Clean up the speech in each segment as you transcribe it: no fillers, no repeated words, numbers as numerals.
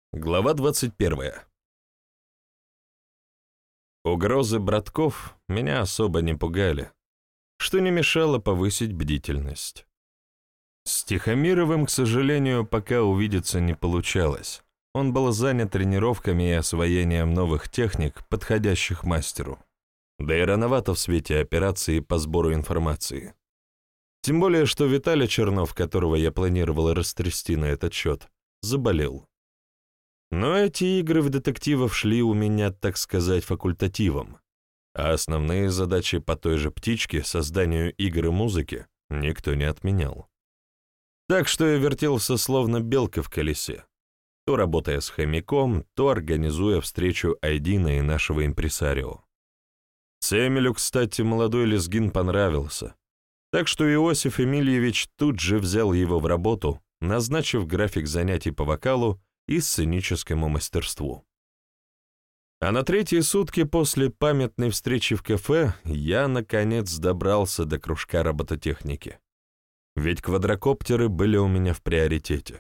Глава 21. Угрозы братков меня особо не пугали, что не мешало повысить бдительность. С Тихомировым, к сожалению, пока увидеться не получалось. Он был занят тренировками и освоением новых техник, подходящих мастеру. Да и рановато в свете операции по сбору информации. Тем более, что Виталий Чернов, которого я планировал растрясти на этот счет, заболел. Но эти игры в детективов шли у меня, так сказать, факультативом, а основные задачи по той же птичке, созданию игр и музыки, никто не отменял. Так что я вертелся словно белка в колесе, то работая с хомяком, то организуя встречу Айдина и нашего импресарио. Семелю, кстати, молодой лезгин понравился, так что Иосиф Эмильевич тут же взял его в работу, назначив график занятий по вокалу и сценическому мастерству. А на третьи сутки после памятной встречи в кафе я, наконец, добрался до кружка робототехники. Ведь квадрокоптеры были у меня в приоритете.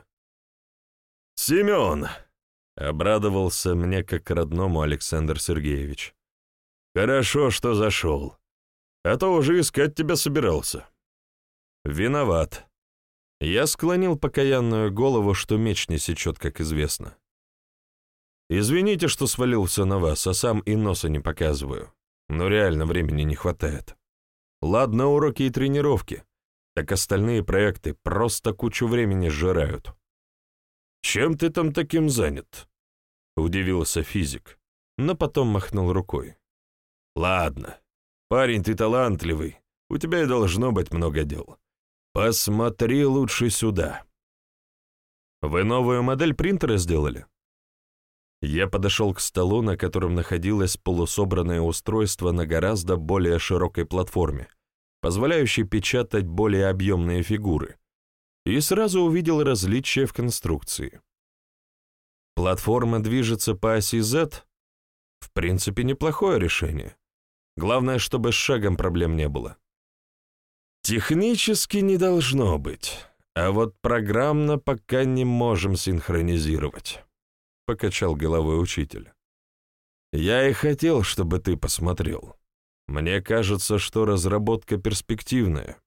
«Семен!» — обрадовался мне как родному Александр Сергеевич. «Хорошо, что зашел. А то уже искать тебя собирался». «Виноват». Я склонил покаянную голову, что меч не сечет, как известно. «Извините, что свалился на вас, а сам и носа не показываю. Но реально времени не хватает. Ладно, уроки и тренировки, так остальные проекты просто кучу времени сжирают». «Чем ты там таким занят?» — удивился физик, но потом махнул рукой. «Ладно, парень, ты талантливый, у тебя и должно быть много дел. Посмотри лучше сюда». «Вы новую модель принтера сделали?» Я подошел к столу, на котором находилось полусобранное устройство на гораздо более широкой платформе, позволяющей печатать более объемные фигуры, и сразу увидел различия в конструкции. Платформа движется по оси Z? В принципе, неплохое решение. Главное, чтобы с шагом проблем не было. Технически не должно быть, а вот программно пока не можем синхронизировать, — покачал головой учитель. Я и хотел, чтобы ты посмотрел. Мне кажется, что разработка перспективная.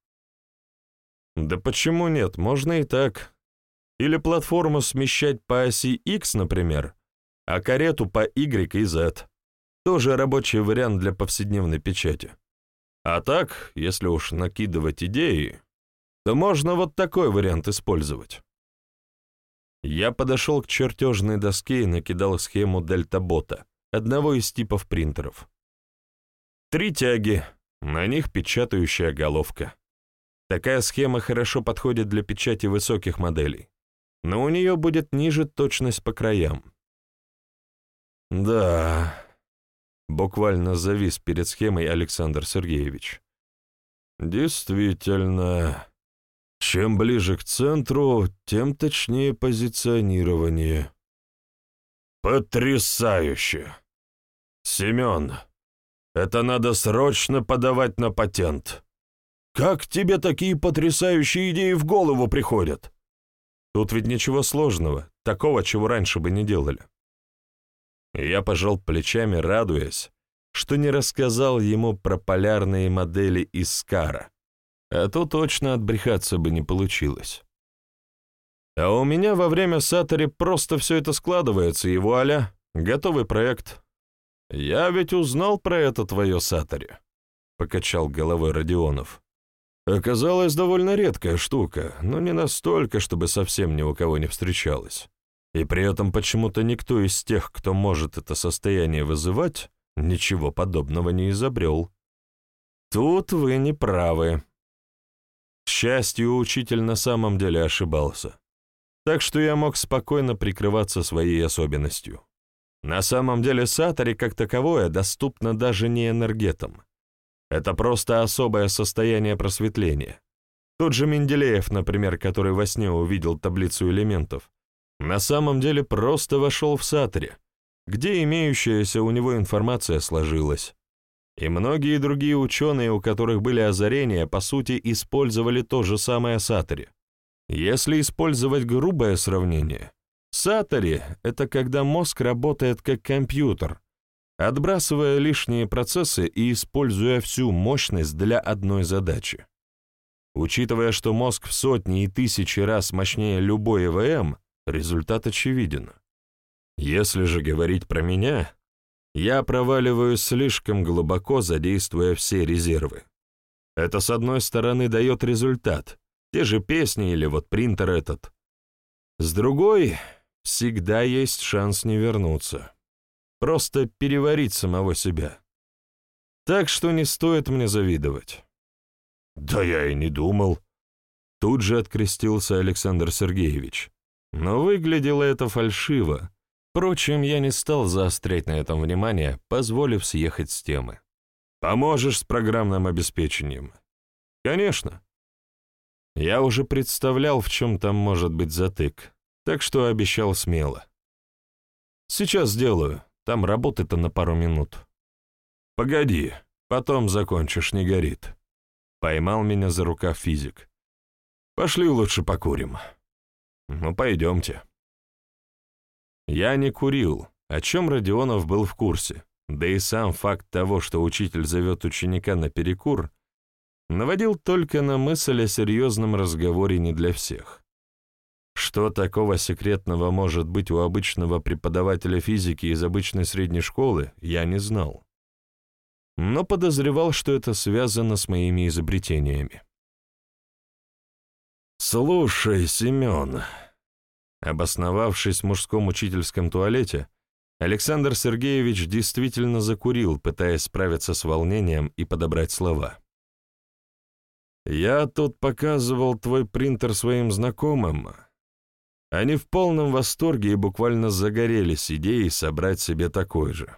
Да почему нет, можно и так. Или платформу смещать по оси X, например, а карету по Y и Z. Тоже рабочий вариант для повседневной печати. А так, если уж накидывать идеи, то можно вот такой вариант использовать. Я подошел к чертежной доске и накидал схему дельтабота, одного из типов принтеров. 3 тяги, на них печатающая головка. Такая схема хорошо подходит для печати высоких моделей, но у нее будет ниже точность по краям. Да... Буквально завис перед схемой Александр Сергеевич. Действительно, чем ближе к центру, тем точнее позиционирование. Потрясающе! Семен, это надо срочно подавать на патент. Как тебе такие потрясающие идеи в голову приходят? Тут ведь ничего сложного, такого, чего раньше бы не делали. Я пожал плечами, радуясь, что не рассказал ему про полярные модели из Скара, а то точно отбрехаться бы не получилось. А у меня во время Сатори просто все это складывается, и вуаля, готовый проект. Я ведь узнал про это твое Сатори, — покачал головой Родионов. Оказалась довольно редкая штука, но не настолько, чтобы совсем ни у кого не встречалась. И при этом почему-то никто из тех, кто может это состояние вызывать, ничего подобного не изобрел. Тут вы не правы. К счастью, учитель на самом деле ошибался. Так что я мог спокойно прикрываться своей особенностью. На самом деле Сатори как таковое доступно даже не энергетам. Это просто особое состояние просветления. Тот же Менделеев, например, который во сне увидел таблицу элементов, на самом деле просто вошел в Сатори, где имеющаяся у него информация сложилась. И многие другие ученые, у которых были озарения, по сути, использовали то же самое Сатори. Если использовать грубое сравнение, Сатори — это когда мозг работает как компьютер, отбрасывая лишние процессы и используя всю мощность для одной задачи. Учитывая, что мозг в сотни и тысячи раз мощнее любой ЭВМ, результат очевиден. Если же говорить про меня, я проваливаюсь слишком глубоко, задействуя все резервы. Это, с одной стороны, дает результат, те же песни или вот принтер этот. С другой, всегда есть шанс не вернуться. Просто переварить самого себя. Так что не стоит мне завидовать. Да я и не думал. Тут же открестился Александр Сергеевич. Но выглядело это фальшиво. Впрочем, я не стал заострять на этом внимание, позволив съехать с темы. «Поможешь с программным обеспечением?» «Конечно». Я уже представлял, в чем там может быть затык, так что обещал смело. «Сейчас сделаю, там работы-то на пару минут». «Погоди, потом закончишь, не горит». Поймал меня за рукав физик. «Пошли лучше покурим». «Ну, пойдемте». Я не курил, о чем Родионов был в курсе, да и сам факт того, что учитель зовет ученика на перекур, наводил только на мысль о серьезном разговоре не для всех. Что такого секретного может быть у обычного преподавателя физики из обычной средней школы, я не знал. Но подозревал, что это связано с моими изобретениями. «Слушай, Семен», обосновавшись в мужском учительском туалете, Александр Сергеевич действительно закурил, пытаясь справиться с волнением и подобрать слова. «Я тут показывал твой принтер своим знакомым. Они в полном восторге и буквально загорелись идеей собрать себе такой же.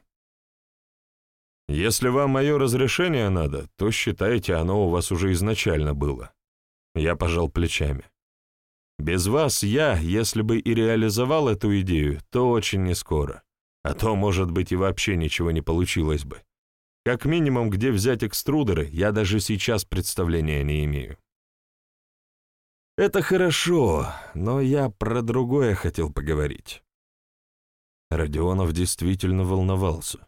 Если вам мое разрешение надо, то считайте, оно у вас уже изначально было». Я пожал плечами. «Без вас я, если бы и реализовал эту идею, то очень нескоро. А то, может быть, и вообще ничего не получилось бы. Как минимум, где взять экструдеры, я даже сейчас представления не имею». «Это хорошо, но я про другое хотел поговорить». Родионов действительно волновался.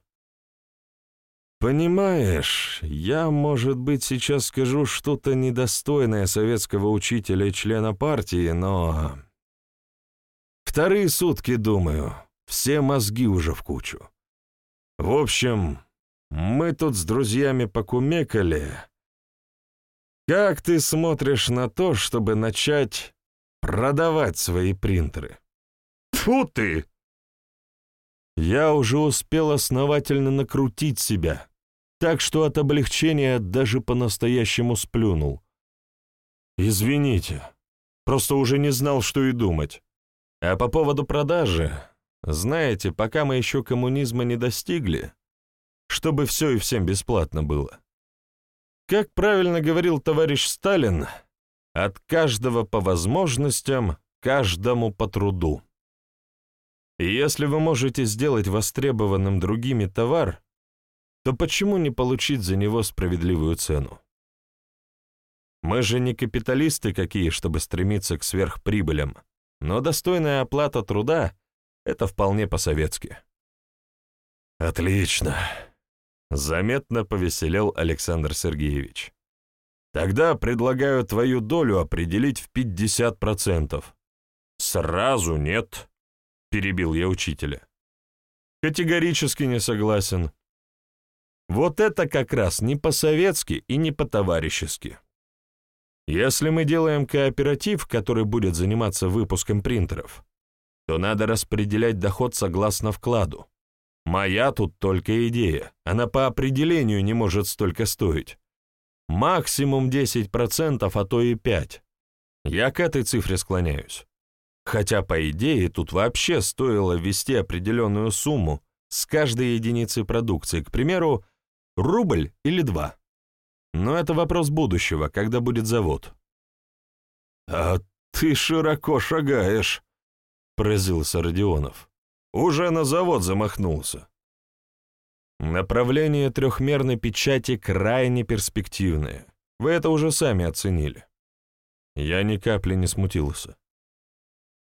«Понимаешь, я, может быть, сейчас скажу что-то недостойное советского учителя и члена партии, но... Вторые сутки, думаю, все мозги уже в кучу. В общем, мы тут с друзьями покумекали. Как ты смотришь на то, чтобы начать продавать свои принтеры?» «Тьфу ты!» Я уже успел основательно накрутить себя, так что от облегчения даже по-настоящему сплюнул. «Извините, просто уже не знал, что и думать. А по поводу продажи, знаете, пока мы еще коммунизма не достигли, чтобы все и всем бесплатно было. Как правильно говорил товарищ Сталин, от каждого по возможностям, каждому по труду. И если вы можете сделать востребованным другими товар, то почему не получить за него справедливую цену? Мы же не капиталисты какие, чтобы стремиться к сверхприбылям, но достойная оплата труда — это вполне по-советски». «Отлично», — заметно повеселел Александр Сергеевич. «Тогда предлагаю твою долю определить в 50%. «Сразу нет», — перебил я учителя. «Категорически не согласен. Вот это как раз не по-советски и не по-товарищески. Если мы делаем кооператив, который будет заниматься выпуском принтеров, то надо распределять доход согласно вкладу. Моя тут только идея, она по определению не может столько стоить. Максимум 10%, а то и 5%. Я к этой цифре склоняюсь. Хотя, по идее, тут вообще стоило ввести определенную сумму с каждой единицы продукции, к примеру, рубль или 2. Но это вопрос будущего, когда будет завод. «А ты широко шагаешь», — поразился Родионов. «Уже на завод замахнулся». Направление трехмерной печати крайне перспективное. Вы это уже сами оценили. Я ни капли не смутился.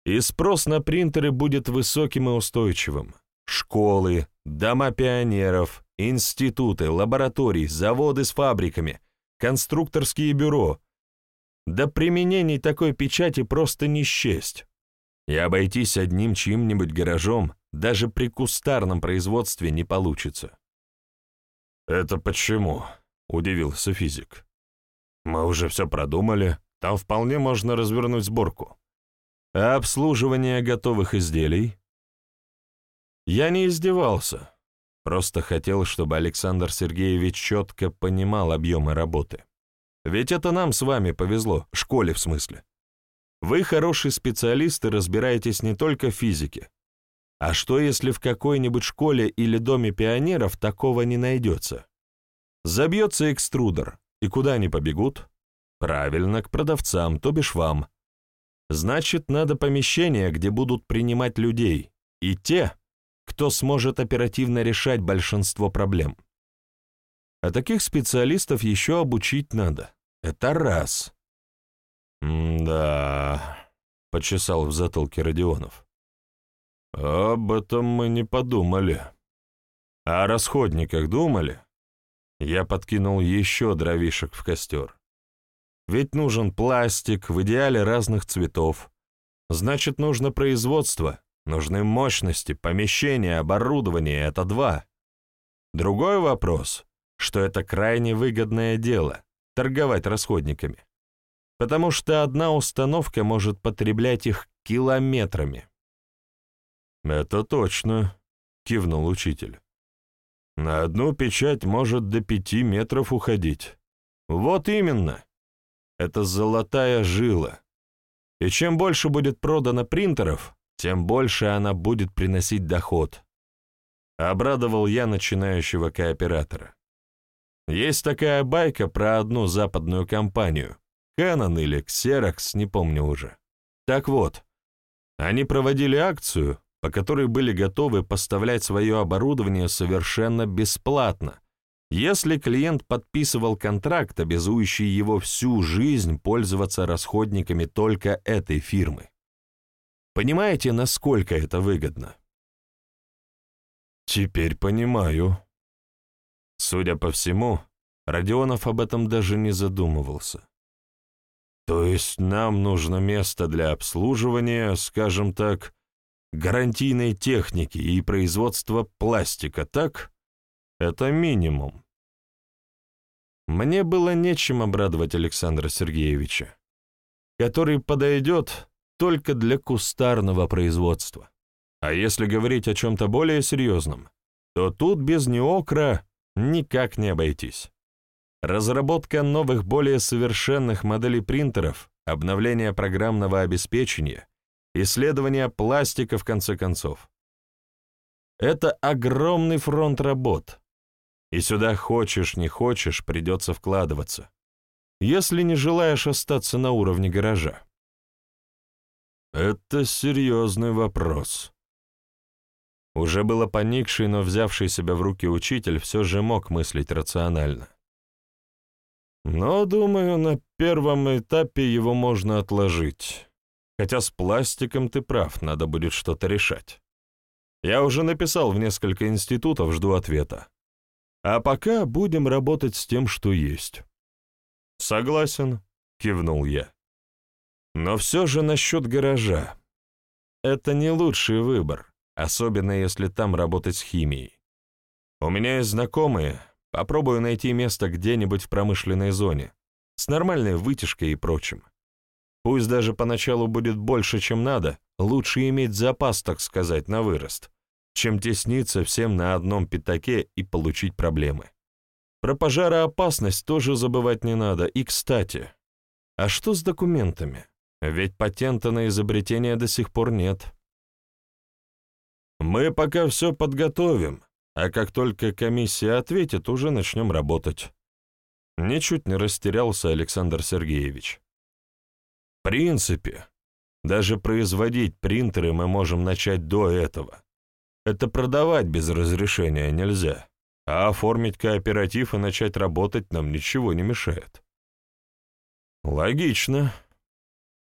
И спрос на принтеры будет высоким и устойчивым. Школы, дома пионеров, институты, лаборатории, заводы с фабриками, конструкторские бюро. До применений такой печати просто не счесть. И обойтись одним чьим-нибудь гаражом даже при кустарном производстве не получится. «Это почему?» — удивился физик. «Мы уже все продумали, там вполне можно развернуть сборку. А обслуживание готовых изделий?» Я не издевался, просто хотел, чтобы Александр Сергеевич четко понимал объемы работы. Ведь это нам с вами повезло, школе в смысле. Вы хороший специалист и разбираетесь не только в физике. А что, если в какой-нибудь школе или доме пионеров такого не найдется? Забьется экструдер, и куда они побегут? Правильно, к продавцам, то бишь вам. Значит, надо помещение, где будут принимать людей, и те, кто сможет оперативно решать большинство проблем. А таких специалистов еще обучить надо. Это раз. «Да», — почесал в затылке Родионов. «Об этом мы не подумали. А о расходниках думали?» Я подкинул еще дровишек в костер. «Ведь нужен пластик, в идеале разных цветов. Значит, нужно производство, нужны мощности, помещения, оборудование — это два. Другой вопрос, что это крайне выгодное дело — торговать расходниками. Потому что одна установка может потреблять их километрами». «Это точно», — кивнул учитель. «На одну печать может до 5 метров уходить». «Вот именно. Это золотая жила. И чем больше будет продано принтеров, тем больше она будет приносить доход». Обрадовал я начинающего кооператора. Есть такая байка про одну западную компанию, Canon или Xerox, не помню уже. Так вот, они проводили акцию, по которой были готовы поставлять свое оборудование совершенно бесплатно, если клиент подписывал контракт, обязующий его всю жизнь пользоваться расходниками только этой фирмы. Понимаете, насколько это выгодно? Теперь понимаю. Судя по всему, Родионов об этом даже не задумывался. То есть нам нужно место для обслуживания, скажем так, гарантийной техники и производства пластика, так? Это минимум. Мне было нечем обрадовать Александра Сергеевича, который подойдет только для кустарного производства. А если говорить о чем-то более серьезном, то тут без неокра никак не обойтись. Разработка новых, более совершенных моделей принтеров, обновление программного обеспечения, исследование пластика, в конце концов. Это огромный фронт работ, и сюда хочешь не хочешь придется вкладываться, если не желаешь остаться на уровне гаража. Это серьезный вопрос. Уже было поникший, но взявший себя в руки учитель все же мог мыслить рационально. Но, думаю, на первом этапе его можно отложить. Хотя с пластиком ты прав, надо будет что-то решать. Я уже написал в несколько институтов, жду ответа. А пока будем работать с тем, что есть. Согласен, кивнул я. Но все же насчет гаража. Это не лучший выбор, особенно если там работать с химией. У меня есть знакомые, попробую найти место где-нибудь в промышленной зоне, с нормальной вытяжкой и прочим. Пусть даже поначалу будет больше, чем надо, лучше иметь запас, так сказать, на вырост, чем тесниться всем на одном пятаке и получить проблемы. Про пожароопасность тоже забывать не надо. И, кстати, а что с документами? Ведь патента на изобретение до сих пор нет. Мы пока все подготовим, а как только комиссия ответит, уже начнем работать. Ничуть не растерялся Александр Сергеевич. В принципе, даже производить принтеры мы можем начать до этого. Это продавать без разрешения нельзя, а оформить кооператив и начать работать нам ничего не мешает. Логично.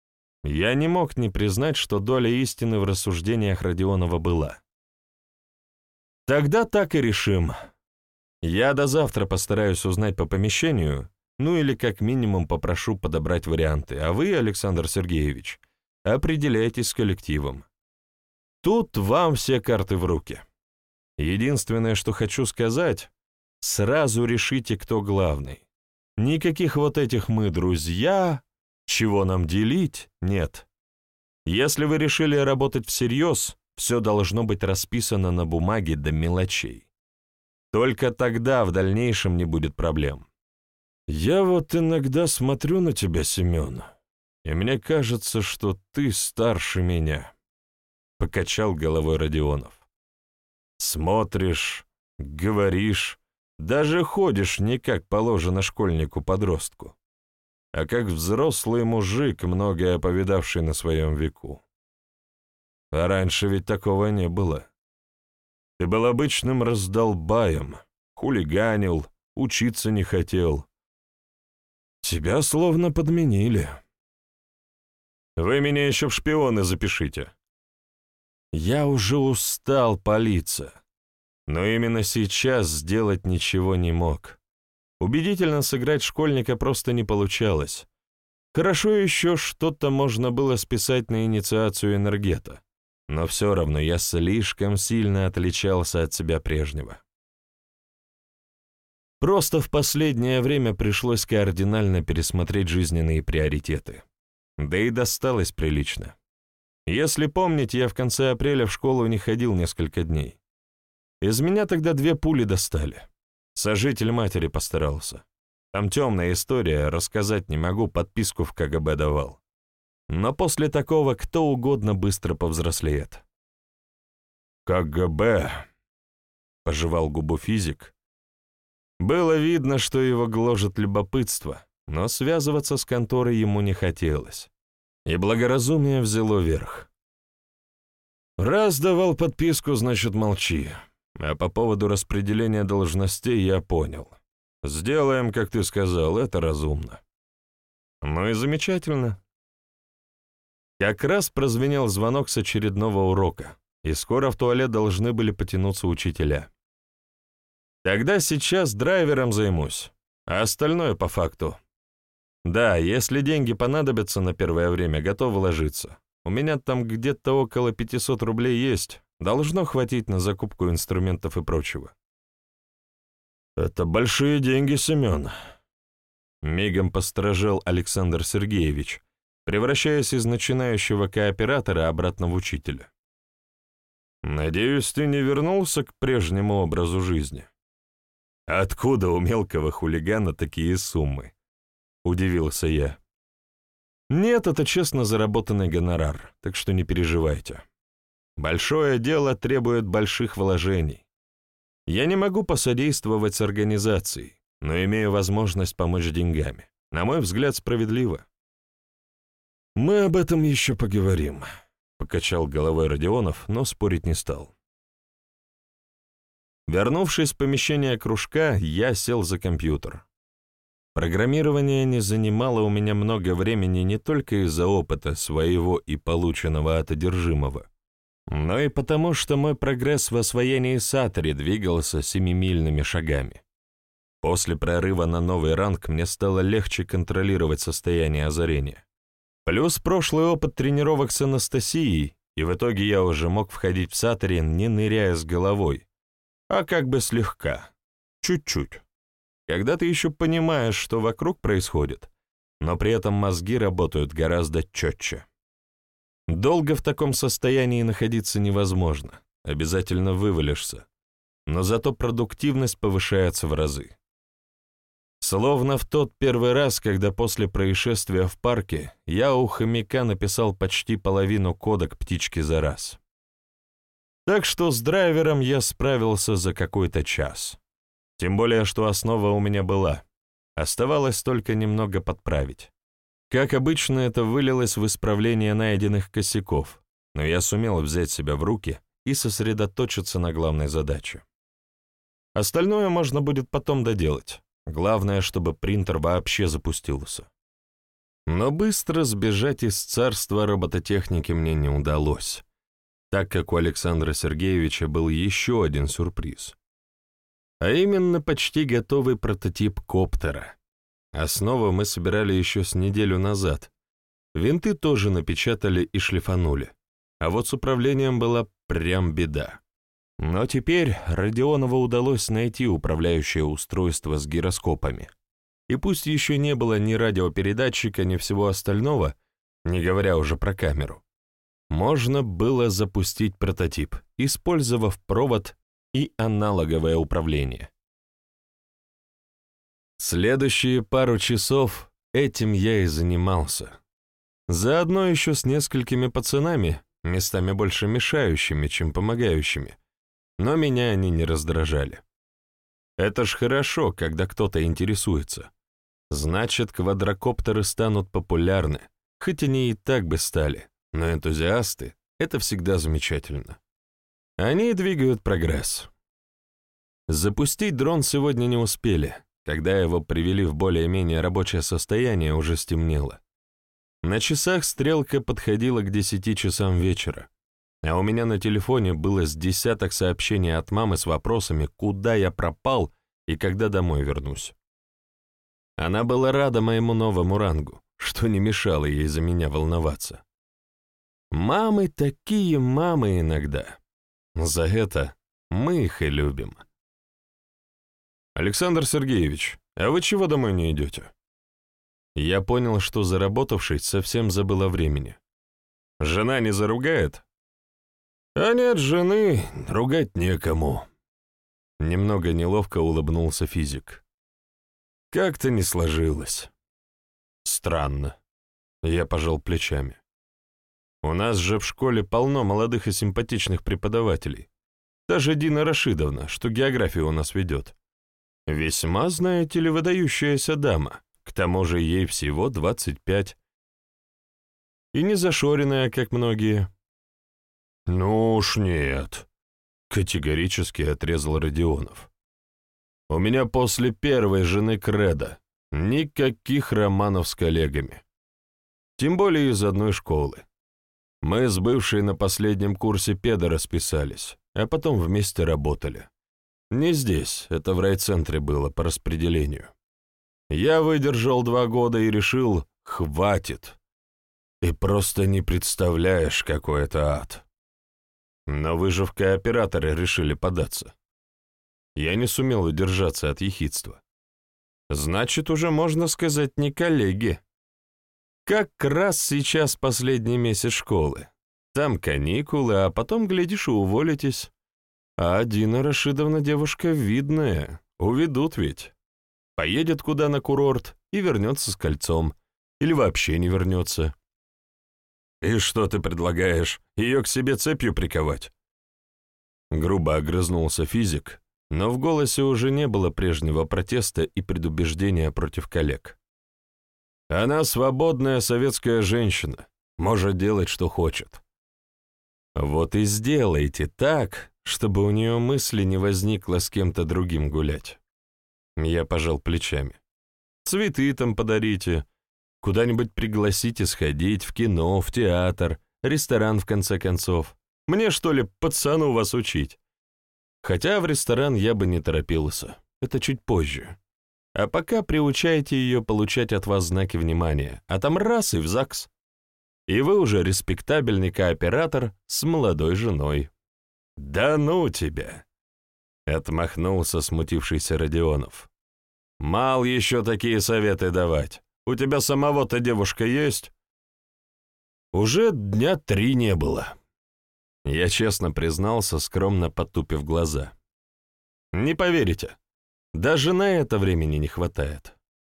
Я не мог не признать, что доля истины в рассуждениях Родионова была. Тогда так и решим. Я до завтра постараюсь узнать по помещению, ну или как минимум попрошу подобрать варианты, а вы, Александр Сергеевич, определяйтесь с коллективом. Тут вам все карты в руки. Единственное, что хочу сказать, сразу решите, кто главный. Никаких вот этих «мы друзья», «чего нам делить» нет. Если вы решили работать всерьез, все должно быть расписано на бумаге до мелочей. Только тогда в дальнейшем не будет проблем. Я вот иногда смотрю на тебя, Семен, и мне кажется, что ты старше меня, — покачал головой Родионов. Смотришь, говоришь, даже ходишь не как положено школьнику-подростку, а как взрослый мужик, многое повидавший на своем веку. А раньше ведь такого не было. Ты был обычным раздолбаем, хулиганил, учиться не хотел. Тебя словно подменили. Вы меня еще в шпионы запишите. Я уже устал палиться, но именно сейчас сделать ничего не мог. Убедительно сыграть школьника просто не получалось. Хорошо еще что-то можно было списать на инициацию энергета, но все равно я слишком сильно отличался от себя прежнего. Просто в последнее время пришлось кардинально пересмотреть жизненные приоритеты. Да и досталось прилично. Если помните, я в конце апреля в школу не ходил несколько дней. Из меня тогда 2 пули достали. Сожитель матери постарался. Там темная история, рассказать не могу, подписку в КГБ давал. Но после такого кто угодно быстро повзрослеет. «КГБ», — пожевал губу физик. Было видно, что его гложет любопытство, но связываться с конторой ему не хотелось. И благоразумие взяло верх. Раз давал подписку, значит, молчи. А по поводу распределения должностей я понял. Сделаем, как ты сказал, это разумно. Ну и замечательно. Как раз прозвенел звонок с очередного урока, и скоро в туалет должны были потянуться учителя. Тогда сейчас драйвером займусь, а остальное по факту. Да, если деньги понадобятся на первое время, готов вложиться. У меня там где-то около 500 рублей есть, должно хватить на закупку инструментов и прочего. Это большие деньги, Семен. Мигом посторожил Александр Сергеевич, превращаясь из начинающего кооператора обратно в учителя. Надеюсь, ты не вернулся к прежнему образу жизни? Откуда у мелкого хулигана такие суммы? Удивился я. Нет, это честно заработанный гонорар, так что не переживайте. Большое дело требует больших вложений. Я не могу посодействовать с организацией, но имею возможность помочь деньгами. На мой взгляд, справедливо. Мы об этом еще поговорим, покачал головой Родионов, но спорить не стал. Вернувшись в помещение кружка, я сел за компьютер. Программирование не занимало у меня много времени не только из-за опыта своего и полученного от одержимого, но и потому, что мой прогресс в освоении Сатори двигался 7-мильными шагами. После прорыва на новый ранг мне стало легче контролировать состояние озарения. Плюс прошлый опыт тренировок с Анастасией, и в итоге я уже мог входить в Сатори, не ныряя с головой, а как бы слегка, чуть-чуть. Когда ты еще понимаешь, что вокруг происходит, но при этом мозги работают гораздо четче. Долго в таком состоянии находиться невозможно, обязательно вывалишься, но зато продуктивность повышается в разы. Словно в тот первый раз, когда после происшествия в парке я у хомяка написал почти половину кода к птичке за раз. Так что с драйвером я справился за какой-то час. Тем более, что основа у меня была. Оставалось только немного подправить. Как обычно, это вылилось в исправление найденных косяков, но я сумел взять себя в руки и сосредоточиться на главной задаче. Остальное можно будет потом доделать. Главное, чтобы принтер вообще запустился. Но быстро сбежать из царства робототехники мне не удалось, так как у Александра Сергеевича был еще один сюрприз. А именно почти готовый прототип коптера. Основу мы собирали еще с неделю назад. Винты тоже напечатали и шлифанули. А вот с управлением была прям беда. Но теперь Родионову удалось найти управляющее устройство с гироскопами. И пусть еще не было ни радиопередатчика, ни всего остального, не говоря уже про камеру, можно было запустить прототип, использовав провод и аналоговое управление. Следующие пару часов этим я и занимался. Заодно еще с несколькими пацанами, местами больше мешающими, чем помогающими, но меня они не раздражали. Это ж хорошо, когда кто-то интересуется. Значит, квадрокоптеры станут популярны, хоть они и так бы стали, но энтузиасты — это всегда замечательно. Они двигают прогресс. Запустить дрон сегодня не успели. Когда его привели в более-менее рабочее состояние, уже стемнело. На часах стрелка подходила к 10 часам вечера, а у меня на телефоне было с десяток сообщений от мамы с вопросами, куда я пропал и когда домой вернусь. Она была рада моему новому рангу, что не мешало ей за меня волноваться. Мамы такие мамы иногда. За это мы их и любим. «Александр Сергеевич, а вы чего домой не идете?» Я понял, что заработавшись, совсем забыл о времени. «Жена не заругает?» «А нет жены, ругать некому». Немного неловко улыбнулся физик. «Как-то не сложилось». «Странно». Я пожал плечами. «У нас же в школе полно молодых и симпатичных преподавателей. Даже Дина Рашидовна, что географию у нас ведет. Весьма, знаете ли, выдающаяся дама, к тому же ей всего 25. И не зашоренная, как многие». «Ну уж нет», — категорически отрезал Родионов. «У меня после первой жены кредо никаких романов с коллегами. Тем более из одной школы. Мы с бывшей на последнем курсе педа расписались, а потом вместе работали. Не здесь, это в райцентре было по распределению. Я выдержал 2 года и решил, хватит. И просто не представляешь, какой это ад. Но вы же в кооператоры решили податься. Я не сумел удержаться от ехидства. Значит, уже можно сказать, не коллеги. Как раз сейчас последний месяц школы. Там каникулы, а потом, глядишь, и уволитесь. А Дина Рашидовна девушка видная, уведут ведь. Поедет куда на курорт и вернется с кольцом. Или вообще не вернется. И что ты предлагаешь, ее к себе цепью приковать? Грубо огрызнулся физик, но в голосе уже не было прежнего протеста и предубеждения против коллег. Она свободная советская женщина, может делать, что хочет. Вот и сделайте так, чтобы у нее мысли не возникло с кем-то другим гулять. Я пожал плечами. Цветы там подарите, куда-нибудь пригласите сходить, в кино, в театр, ресторан, в конце концов. Мне, что ли, пацану вас учить? Хотя в ресторан я бы не торопился, это чуть позже. А пока приучайте ее получать от вас знаки внимания, а там раз и в ЗАГС. И вы уже респектабельный кооператор с молодой женой. «Да ну тебя!» — отмахнулся смутившийся Родионов. «Мал еще такие советы давать. У тебя самого-то девушка есть?» «Уже 3 дня не было». Я честно признался, скромно потупив глаза. «Не поверите, даже на это времени не хватает».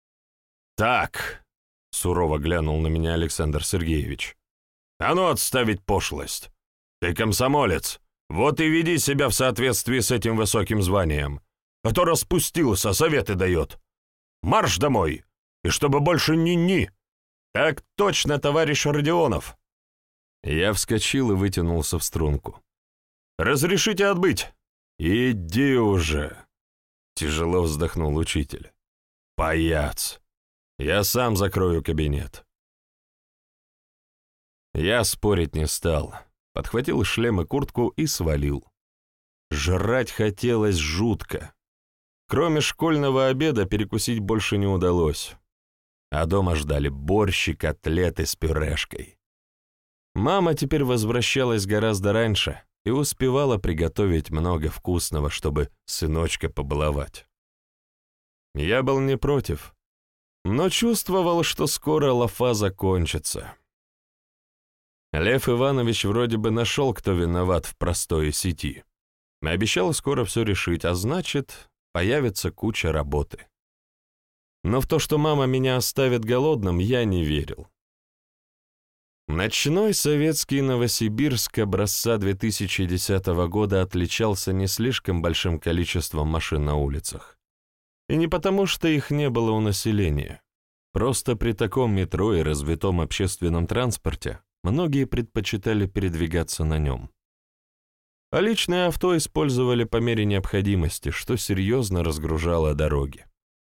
«Так», — сурово глянул на меня Александр Сергеевич, — «а ну отставить пошлость! Ты комсомолец, вот и веди себя в соответствии с этим высоким званием, а то распустился, советы дает. Марш домой, и чтобы больше ни-ни!» «Так точно, товарищ Родионов!» Я вскочил и вытянулся в струнку. «Разрешите отбыть?» «Иди уже!» Тяжело вздохнул учитель. «Паяц! Я сам закрою кабинет. Я спорить не стал, подхватил шлем и куртку и свалил. Жрать хотелось жутко. Кроме школьного обеда перекусить больше не удалось. А дома ждали борщ и котлеты с пюрешкой. Мама теперь возвращалась гораздо раньше и успевала приготовить много вкусного, чтобы сыночка побаловать. Я был не против, но чувствовал, что скоро лафа закончится. Лев Иванович вроде бы нашел, кто виноват в простой сети. Обещал скоро все решить, а значит, появится куча работы. Но в то, что мама меня оставит голодным, я не верил. Ночной советский Новосибирск образца 2010 года отличался не слишком большим количеством машин на улицах. И не потому, что их не было у населения. Просто при таком метро и развитом общественном транспорте многие предпочитали передвигаться на нем. А личное авто использовали по мере необходимости, что серьезно разгружало дороги.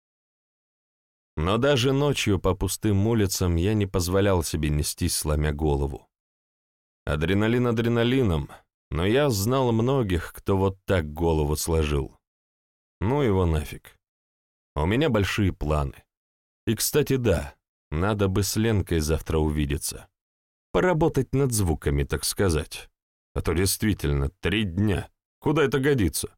Но даже ночью по пустым улицам я не позволял себе нестись, сломя голову. Адреналин адреналином, но я знал многих, кто вот так голову сложил. Ну его нафиг. У меня большие планы. И, кстати, да, надо бы с Ленкой завтра увидеться. Поработать над звуками, так сказать. А то действительно 3 дня. Куда это годится?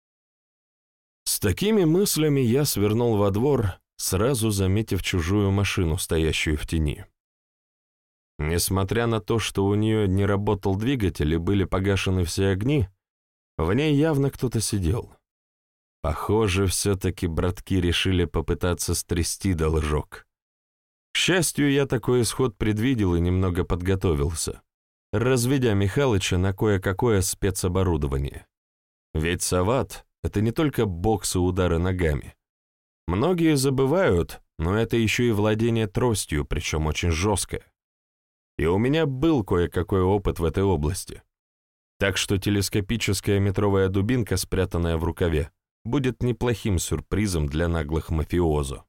С такими мыслями я свернул во двор, сразу заметив чужую машину, стоящую в тени. Несмотря на то, что у нее не работал двигатель и были погашены все огни, в ней явно кто-то сидел. Похоже, все-таки братки решили попытаться стрясти должок. К счастью, я такой исход предвидел и немного подготовился, разведя Михалыча на кое-какое спецоборудование. Ведь Сават — это не только бокс и удары ногами. Многие забывают, но это еще и владение тростью, причем очень жесткое. И у меня был кое-какой опыт в этой области. Так что телескопическая метровая дубинка, спрятанная в рукаве, будет неплохим сюрпризом для наглых мафиозо.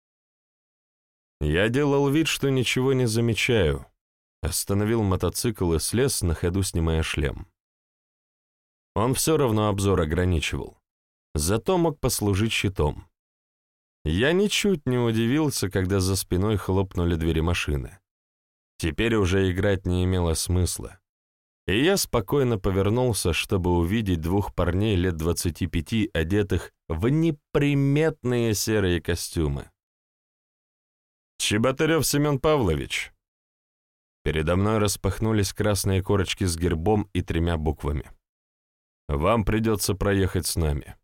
Я делал вид, что ничего не замечаю. Остановил мотоцикл и слез, на ходу снимая шлем. Он все равно обзор ограничивал, зато мог послужить щитом. Я ничуть не удивился, когда за спиной хлопнули двери машины. Теперь уже играть не имело смысла, и я спокойно повернулся, чтобы увидеть 2 парней лет 25, одетых в неприметные серые костюмы. «Чеботарев Семен Павлович». Передо мной распахнулись красные корочки с гербом и 3 буквами. «Вам придется проехать с нами».